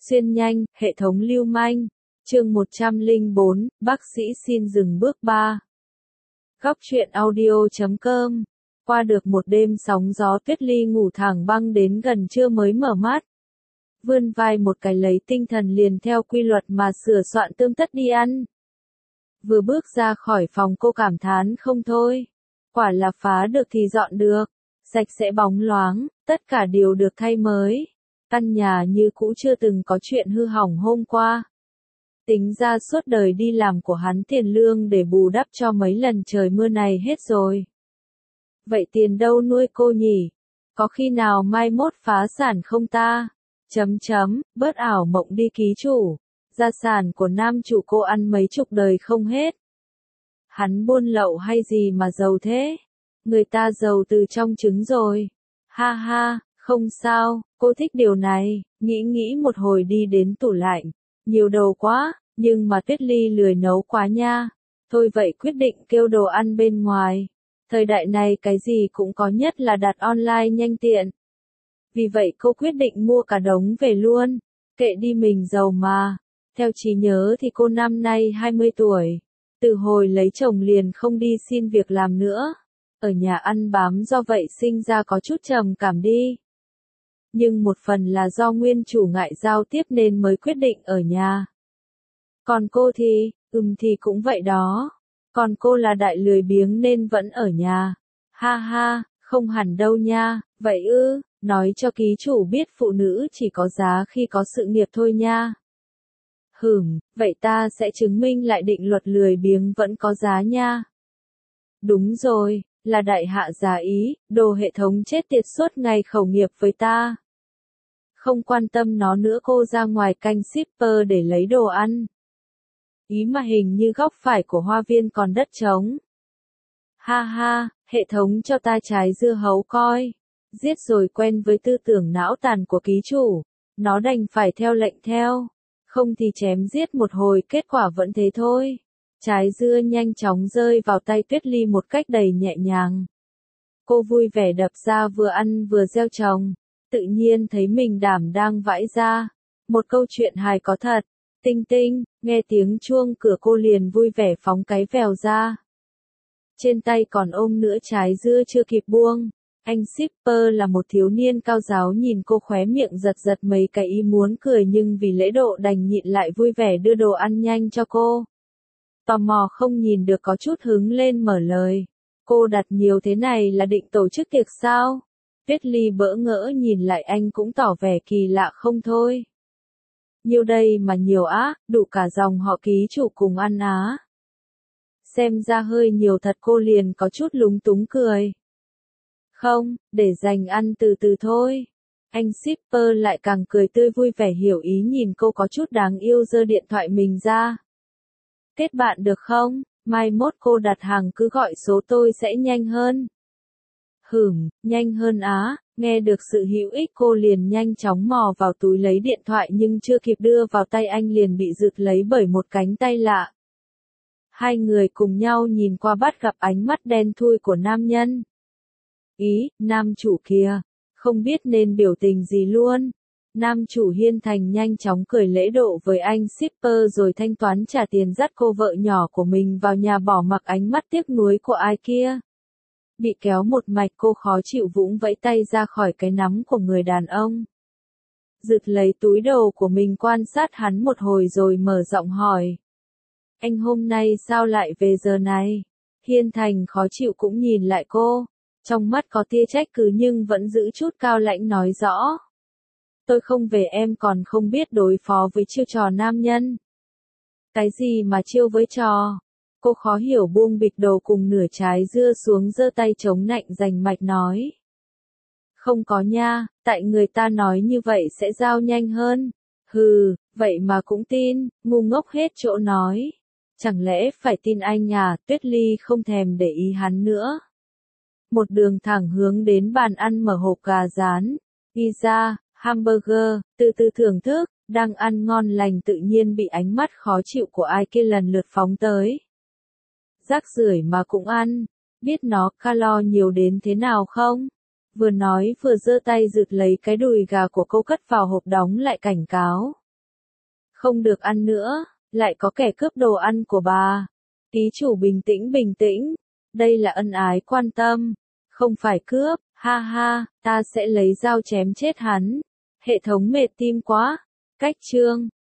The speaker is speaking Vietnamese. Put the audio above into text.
Xuyên nhanh, hệ thống lưu manh. Chương 104, bác sĩ xin dừng bước 3. Góc truyện audio.com. Qua được một đêm sóng gió, Tuyết Ly ngủ thẳng băng đến gần trưa mới mở mắt. Vươn vai một cái lấy tinh thần liền theo quy luật mà sửa soạn tươm tất đi ăn. Vừa bước ra khỏi phòng cô cảm thán không thôi. Quả là phá được thì dọn được. Sạch sẽ bóng loáng, tất cả đều được thay mới. Căn nhà như cũ chưa từng có chuyện hư hỏng hôm qua. Tính ra suốt đời đi làm của hắn tiền lương để bù đắp cho mấy lần trời mưa này hết rồi. Vậy tiền đâu nuôi cô nhỉ? Có khi nào mai mốt phá sản không ta? Bớt ảo mộng đi ký chủ. Gia sản của nam chủ cô ăn mấy chục đời không hết. Hắn buôn lậu hay gì mà giàu thế? Người ta giàu từ trong trứng rồi. Ha ha, không sao, cô thích điều này. Nghĩ một hồi đi đến tủ lạnh. Nhiều đồ quá, nhưng mà Tuyết Ly lười nấu quá nha. Thôi vậy quyết định kêu đồ ăn bên ngoài. Thời đại này cái gì cũng có, nhất là đặt online nhanh tiện. Vì vậy cô quyết định mua cả đống về luôn. Kệ đi, mình giàu mà. Theo trí nhớ thì cô năm nay 20 tuổi. Từ hồi lấy chồng liền không đi xin việc làm nữa. Ở nhà ăn bám, do vậy sinh ra có chút trầm cảm đi. Nhưng một phần là do nguyên chủ ngại giao tiếp nên mới quyết định ở nhà. Còn cô thì, thì cũng vậy đó. Còn cô là đại lười biếng nên vẫn ở nhà. Ha ha, không hẳn đâu nha. Vậy ư, nói cho ký chủ biết phụ nữ chỉ có giá khi có sự nghiệp thôi nha. Vậy ta sẽ chứng minh lại định luật lười biếng vẫn có giá nha. Đúng rồi, là đại hạ giá ý, đồ hệ thống chết tiệt suốt ngày khẩu nghiệp với ta. Không quan tâm nó nữa, cô ra ngoài canh shipper để lấy đồ ăn. Ý mà hình như góc phải của hoa viên còn đất trống. Ha ha, hệ thống cho ta trái dưa hấu coi. Giết rồi quen với tư tưởng não tàn của ký chủ. Nó đành phải theo lệnh theo. Không thì chém giết một hồi, kết quả vẫn thế thôi. Trái dưa nhanh chóng rơi vào tay Tuyết Ly một cách đầy nhẹ nhàng. Cô vui vẻ đập ra, vừa ăn vừa gieo trồng. Tự nhiên thấy mình đảm đang vãi ra. Một câu chuyện hài có thật. Tinh tinh, nghe tiếng chuông cửa cô liền vui vẻ phóng cái vèo ra. Trên tay còn ôm nữa trái dưa chưa kịp buông. Anh shipper là một thiếu niên cao ráo, nhìn cô khóe miệng giật mấy cái, ý muốn cười nhưng vì lễ độ đành nhịn lại, vui vẻ đưa đồ ăn nhanh cho cô. Tò mò không nhìn được có chút hứng lên mở lời. Cô đặt nhiều thế này là định tổ chức tiệc sao? Tuyết Ly bỡ ngỡ nhìn lại anh, cũng tỏ vẻ kỳ lạ không thôi. Nhiều đây mà nhiều á, đủ cả dòng họ ký chủ cùng ăn á. Xem ra hơi nhiều thật, cô liền có chút lúng túng cười. Không, để dành ăn từ từ thôi. Anh shipper lại càng cười tươi vui vẻ hiểu ý, nhìn cô có chút đáng yêu, giơ điện thoại mình ra. Kết bạn được không? Mai mốt cô đặt hàng cứ gọi số tôi sẽ nhanh hơn. Nhanh hơn á. Nghe được sự hữu ích cô liền nhanh chóng mò vào túi lấy điện thoại, nhưng chưa kịp đưa vào tay anh liền bị giật lấy bởi một cánh tay lạ. Hai người cùng nhau nhìn qua, bắt gặp ánh mắt đen thui của nam nhân. Ý, nam chủ kìa, không biết nên biểu tình gì luôn. Nam chủ hiên thành nhanh chóng cười lễ độ với anh shipper rồi thanh toán trả tiền, dắt cô vợ nhỏ của mình vào nhà, bỏ mặc ánh mắt tiếc nuối của ai kia. Bị kéo một mạch, cô khó chịu vũng vẫy tay ra khỏi cái nắm của người đàn ông. Giật lấy túi đồ của mình, quan sát hắn một hồi rồi mở giọng hỏi. Anh hôm nay sao lại về giờ này? Hiên thành khó chịu cũng nhìn lại cô. Trong mắt có tia trách cứ nhưng vẫn giữ chút cao lãnh nói rõ. Tôi không về, em còn không biết đối phó với chiêu trò nam nhân. Cái gì mà chiêu với trò? Cô khó hiểu buông bịch đồ cùng nửa trái dưa xuống, giơ tay chống nạnh rành mạch nói. Không có nha, tại người ta nói như vậy sẽ giao nhanh hơn. Vậy mà cũng tin, ngu ngốc hết chỗ nói. Chẳng lẽ phải tin anh à? Tuyết Ly không thèm để ý hắn nữa. Một đường thẳng hướng đến bàn ăn, mở hộp gà rán, pizza, hamburger, từ từ thưởng thức. Đang ăn ngon lành tự nhiên bị ánh mắt khó chịu của ai kia lần lượt phóng tới. Rác rưởi mà cũng ăn, biết nó calo nhiều đến thế nào không? Vừa nói vừa giơ tay giật lấy cái đùi gà của cô, cất vào hộp đóng lại, cảnh cáo. Không được ăn nữa, lại có kẻ cướp đồ ăn của bà. Ký chủ bình tĩnh, đây là ân ái quan tâm, không phải cướp, ha ha, ta sẽ lấy dao chém chết hắn. Hệ thống mệt tim quá. Cách chương